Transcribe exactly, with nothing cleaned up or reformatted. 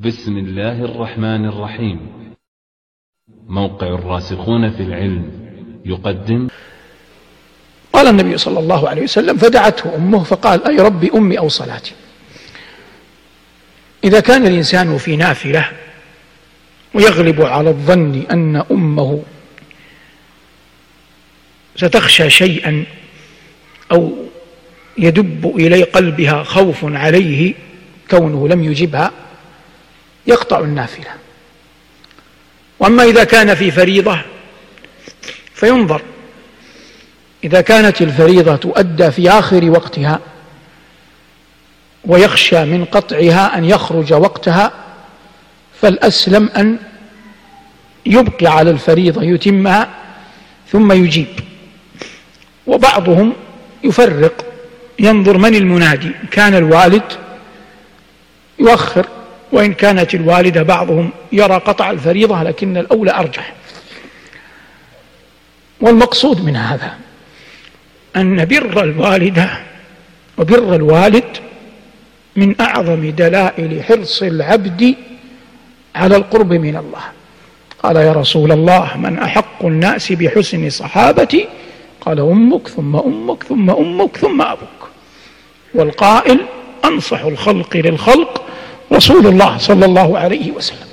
بسم الله الرحمن الرحيم. موقع الراسخون في العلم يقدم. قال النبي صلى الله عليه وسلم: فدعته أمه فقال: أي ربي أمي أو صلاتي. إذا كان الإنسان في نافلة ويغلب على الظن أن أمه ستخشى شيئا أو يدب إلي قلبها خوف عليه كونه لم يجبها، يقطع النافلة. وأما إذا كان في فريضة فينظر، إذا كانت الفريضة تؤدى في آخر وقتها ويخشى من قطعها أن يخرج وقتها، فالأسلم أن يبقي على الفريضة يتمها ثم يجيب. وبعضهم يفرق، ينظر من المنادي، كان الوالد يؤخر، وإن كانت الوالدة بعضهم يرى قطع الفريضة، لكن الأولى أرجح. والمقصود من هذا أن بر الوالدة وبر الوالد من أعظم دلائل حرص العبد على القرب من الله. قال: يا رسول الله، من أحق الناس بحسن صحابتي؟ قال: أمك ثم أمك ثم أمك ثم أبوك. والقائل: أنصح الخلق للخلق رسول الله صلى الله عليه وسلم.